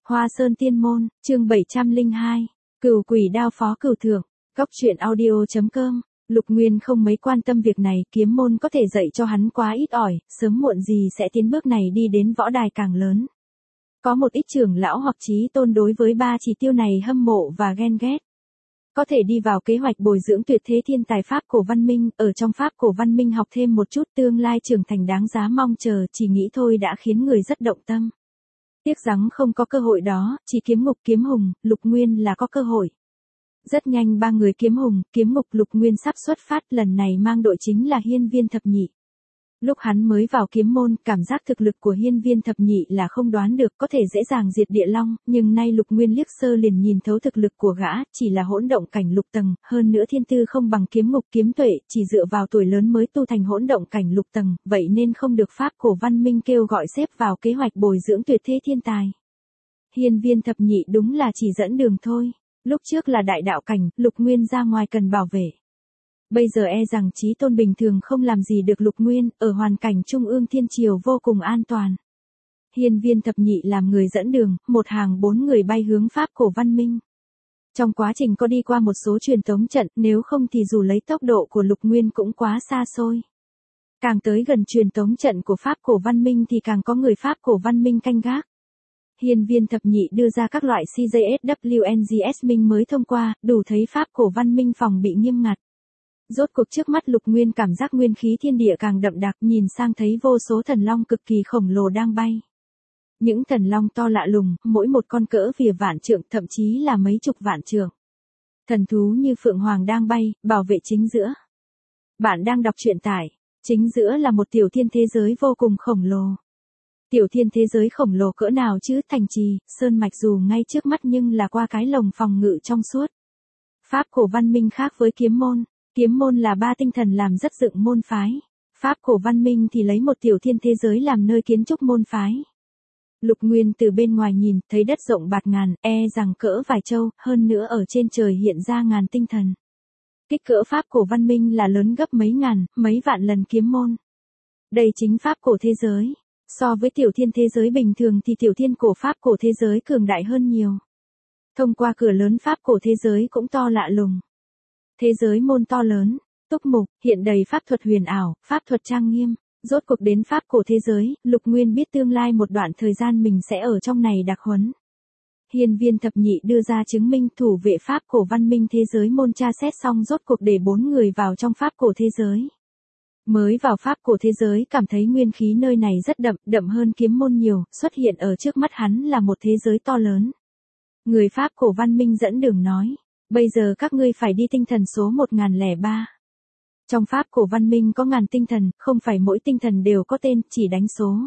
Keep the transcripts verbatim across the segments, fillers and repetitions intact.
Hoa Sơn Tiên Môn, chương bảy trăm lẻ hai, Cửu Quỷ Đao Phó Cửu Thượng, Góc truyện audio chấm com. Lục Nguyên không mấy quan tâm việc này, kiếm môn có thể dạy cho hắn quá ít ỏi, sớm muộn gì sẽ tiến bước này đi đến võ đài càng lớn. Có một ít trưởng lão hoặc chí tôn đối với ba chỉ tiêu này hâm mộ và ghen ghét. Có thể đi vào kế hoạch bồi dưỡng tuyệt thế thiên tài Pháp cổ văn minh, ở trong Pháp cổ văn minh học thêm một chút tương lai trưởng thành đáng giá mong chờ, chỉ nghĩ thôi đã khiến người rất động tâm. Tiếc rằng không có cơ hội đó, chỉ kiếm ngục kiếm hùng, Lục Nguyên là có cơ hội. Rất nhanh ba người kiếm hùng, kiếm ngục Lục Nguyên sắp xuất phát, lần này mang đội chính là Hiên Viên Thập Nhị. Lúc hắn mới vào kiếm môn, cảm giác thực lực của Hiên Viên Thập Nhị là không đoán được, có thể dễ dàng diệt địa long, nhưng nay Lục Nguyên liếc sơ liền nhìn thấu thực lực của gã, chỉ là hỗn động cảnh lục tầng, hơn nữa thiên tư không bằng kiếm ngục kiếm tuệ, chỉ dựa vào tuổi lớn mới tu thành hỗn động cảnh lục tầng, vậy nên không được Pháp cổ văn minh kêu gọi xếp vào kế hoạch bồi dưỡng tuyệt thế thiên tài. Hiên Viên Thập Nhị đúng là chỉ dẫn đường thôi, lúc trước là đại đạo cảnh, Lục Nguyên ra ngoài cần bảo vệ. Bây giờ e rằng chí tôn bình thường không làm gì được Lục Nguyên, ở hoàn cảnh trung ương thiên triều vô cùng an toàn. Hiên Viên Thập Nhị làm người dẫn đường, một hàng bốn người bay hướng Pháp cổ văn minh. Trong quá trình có đi qua một số truyền tống trận, nếu không thì dù lấy tốc độ của Lục Nguyên cũng quá xa xôi. Càng tới gần truyền tống trận của Pháp cổ văn minh thì càng có người Pháp cổ văn minh canh gác. Hiên Viên Thập Nhị đưa ra các loại xê giê ét vê en giê ét minh mới thông qua, đủ thấy Pháp cổ văn minh phòng bị nghiêm ngặt. Rốt cuộc trước mắt Lục Nguyên cảm giác nguyên khí thiên địa càng đậm đặc, nhìn sang thấy vô số thần long cực kỳ khổng lồ đang bay. Những thần long to lạ lùng, mỗi một con cỡ vỉa vạn trượng, thậm chí là mấy chục vạn trượng. Thần thú như phượng hoàng đang bay, bảo vệ chính giữa. Bạn đang đọc truyện tải, chính giữa là một tiểu thiên thế giới vô cùng khổng lồ. Tiểu thiên thế giới khổng lồ cỡ nào chứ, thành trì, sơn mạch dù ngay trước mắt nhưng là qua cái lồng phòng ngự trong suốt. Pháp cổ văn minh khác với kiếm môn. Kiếm môn là ba tinh thần làm rất dựng môn phái. Pháp cổ văn minh thì lấy một tiểu thiên thế giới làm nơi kiến trúc môn phái. Lục Nguyên từ bên ngoài nhìn, thấy đất rộng bạt ngàn, e rằng cỡ vài châu, hơn nữa ở trên trời hiện ra ngàn tinh thần. Kích cỡ Pháp cổ văn minh là lớn gấp mấy ngàn, mấy vạn lần kiếm môn. Đây chính Pháp cổ thế giới. So với tiểu thiên thế giới bình thường thì tiểu thiên cổ Pháp cổ thế giới cường đại hơn nhiều. Thông qua cửa lớn Pháp cổ thế giới cũng to lạ lùng. Thế giới môn to lớn, túc mục, hiện đầy pháp thuật huyền ảo, pháp thuật trang nghiêm, rốt cuộc đến Pháp cổ thế giới, Lục Nguyên biết tương lai một đoạn thời gian mình sẽ ở trong này đặc huấn. Hiên Viên Thập Nhị đưa ra chứng minh thủ vệ Pháp cổ văn minh thế giới môn tra xét xong rốt cuộc để bốn người vào trong Pháp cổ thế giới. Mới vào Pháp cổ thế giới cảm thấy nguyên khí nơi này rất đậm, đậm hơn kiếm môn nhiều, xuất hiện ở trước mắt hắn là một thế giới to lớn. Người Pháp cổ văn minh dẫn đường nói. Bây giờ các ngươi phải đi tinh thần số một nghìn lẻ ba. Trong Pháp cổ văn minh có ngàn tinh thần, không phải mỗi tinh thần đều có tên, chỉ đánh số.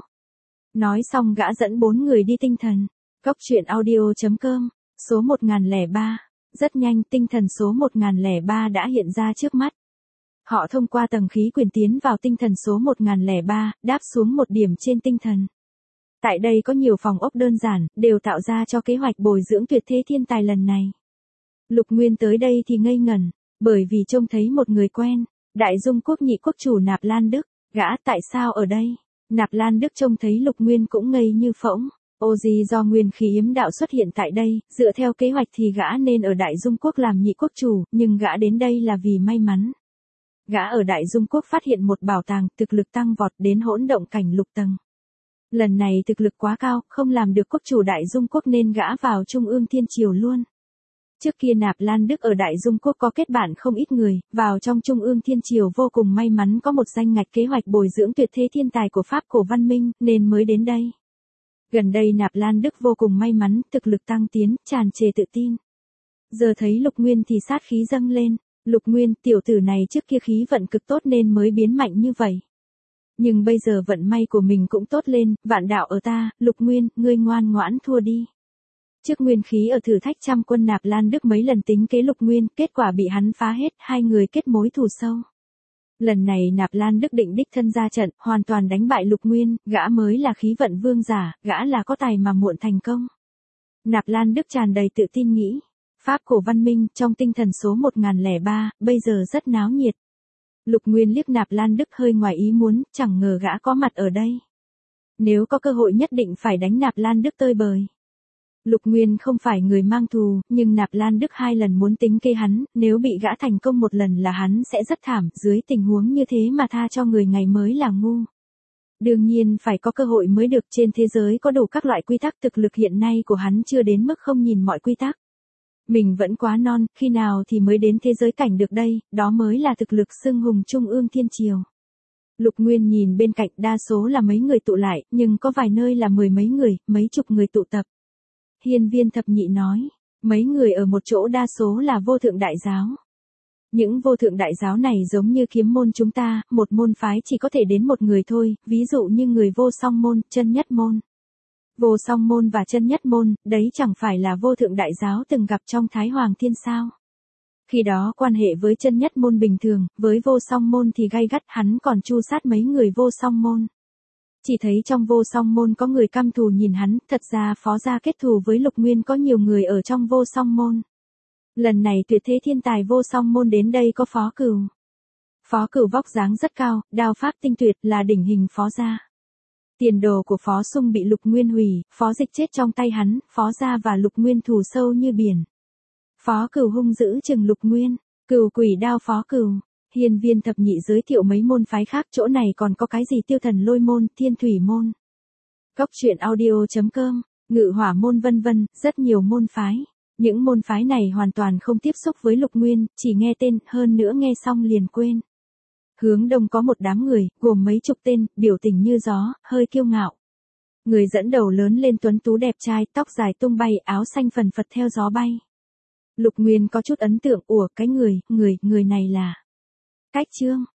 Nói xong gã dẫn bốn người đi tinh thần. Góc truyện audio chấm com, số một nghìn lẻ ba. Rất nhanh tinh thần số một nghìn lẻ ba đã hiện ra trước mắt. Họ thông qua tầng khí quyển tiến vào tinh thần số một nghìn lẻ ba, đáp xuống một điểm trên tinh thần. Tại đây có nhiều phòng ốc đơn giản, đều tạo ra cho kế hoạch bồi dưỡng tuyệt thế thiên tài lần này. Lục Nguyên tới đây thì ngây ngẩn, bởi vì trông thấy một người quen, Đại Dung quốc nhị quốc chủ Nạp Lan Đức, gã tại sao ở đây? Nạp Lan Đức trông thấy Lục Nguyên cũng ngây như phỗng, ô gì do nguyên khí yếm đạo xuất hiện tại đây, dựa theo kế hoạch thì gã nên ở Đại Dung quốc làm nhị quốc chủ, nhưng gã đến đây là vì may mắn. Gã ở Đại Dung quốc phát hiện một bảo tàng, thực lực tăng vọt đến hỗn động cảnh lục tầng. Lần này thực lực quá cao, không làm được quốc chủ Đại Dung quốc nên gã vào Trung ương Thiên Triều luôn. Trước kia Nạp Lan Đức ở Đại Dung quốc có kết bạn không ít người, vào trong Trung ương Thiên Triều vô cùng may mắn có một danh ngạch kế hoạch bồi dưỡng tuyệt thế thiên tài của Pháp cổ văn minh, nên mới đến đây. Gần đây Nạp Lan Đức vô cùng may mắn, thực lực tăng tiến, tràn trề tự tin. Giờ thấy Lục Nguyên thì sát khí dâng lên, Lục Nguyên, tiểu tử này trước kia khí vận cực tốt nên mới biến mạnh như vậy. Nhưng bây giờ vận may của mình cũng tốt lên, vạn đạo ở ta, Lục Nguyên, ngươi ngoan ngoãn thua đi. Trước nguyên khí ở thử thách trăm quân Nạp Lan Đức mấy lần tính kế Lục Nguyên, kết quả bị hắn phá hết, hai người kết mối thù sâu. Lần này Nạp Lan Đức định đích thân ra trận, hoàn toàn đánh bại Lục Nguyên, gã mới là khí vận vương giả, gã là có tài mà muộn thành công. Nạp Lan Đức tràn đầy tự tin nghĩ, Pháp cổ văn minh trong tinh thần số một nghìn lẻ ba, bây giờ rất náo nhiệt. Lục Nguyên liếc Nạp Lan Đức hơi ngoài ý muốn, chẳng ngờ gã có mặt ở đây. Nếu có cơ hội nhất định phải đánh Nạp Lan Đức tơi bời. Lục Nguyên không phải người mang thù, nhưng Nạp Lan Đức hai lần muốn tính kế hắn, nếu bị gã thành công một lần là hắn sẽ rất thảm, dưới tình huống như thế mà tha cho người ngày mới là ngu. Đương nhiên phải có cơ hội mới được, trên thế giới có đủ các loại quy tắc, thực lực hiện nay của hắn chưa đến mức không nhìn mọi quy tắc. Mình vẫn quá non, khi nào thì mới đến thế giới cảnh được đây, đó mới là thực lực xưng hùng trung ương thiên triều. Lục Nguyên nhìn bên cạnh, đa số là mấy người tụ lại, nhưng có vài nơi là mười mấy người, mấy chục người tụ tập. Hiên Viên Thập Nhị nói, mấy người ở một chỗ đa số là vô thượng đại giáo. Những vô thượng đại giáo này giống như kiếm môn chúng ta, một môn phái chỉ có thể đến một người thôi, ví dụ như người vô song môn, chân nhất môn. Vô song môn và chân nhất môn, đấy chẳng phải là vô thượng đại giáo từng gặp trong Thái Hoàng Thiên sao. Khi đó quan hệ với chân nhất môn bình thường, với vô song môn thì gay gắt, hắn còn chu sát mấy người vô song môn. Chỉ thấy trong vô song môn có người căm thù nhìn hắn, thật ra Phó gia kết thù với Lục Nguyên có nhiều người ở trong vô song môn. Lần này tuyệt thế thiên tài vô song môn đến đây có Phó Cửu. Phó Cửu vóc dáng rất cao, đao pháp tinh tuyệt, là đỉnh hình Phó gia. Tiền đồ của Phó Sung bị Lục Nguyên hủy, Phó Dịch chết trong tay hắn, Phó gia và Lục Nguyên thù sâu như biển. Phó Cửu hung dữ chừng Lục Nguyên, Cửu quỷ đao Phó Cửu. Hiên Viên Thập Nhị giới thiệu mấy môn phái khác, chỗ này còn có cái gì Tiêu Thần Lôi môn, Thiên Thủy môn, Cốc truyện audio chấm com, Ngự Hỏa môn vân vân, rất nhiều môn phái. Những môn phái này hoàn toàn không tiếp xúc với Lục Nguyên, chỉ nghe tên, hơn nữa nghe xong liền quên. Hướng đông có một đám người, gồm mấy chục tên, biểu tình như gió, hơi kiêu ngạo. Người dẫn đầu lớn lên tuấn tú đẹp trai, tóc dài tung bay, áo xanh phần phật theo gió bay. Lục Nguyên có chút ấn tượng, ủa cái người, người, người này là Cách Trương.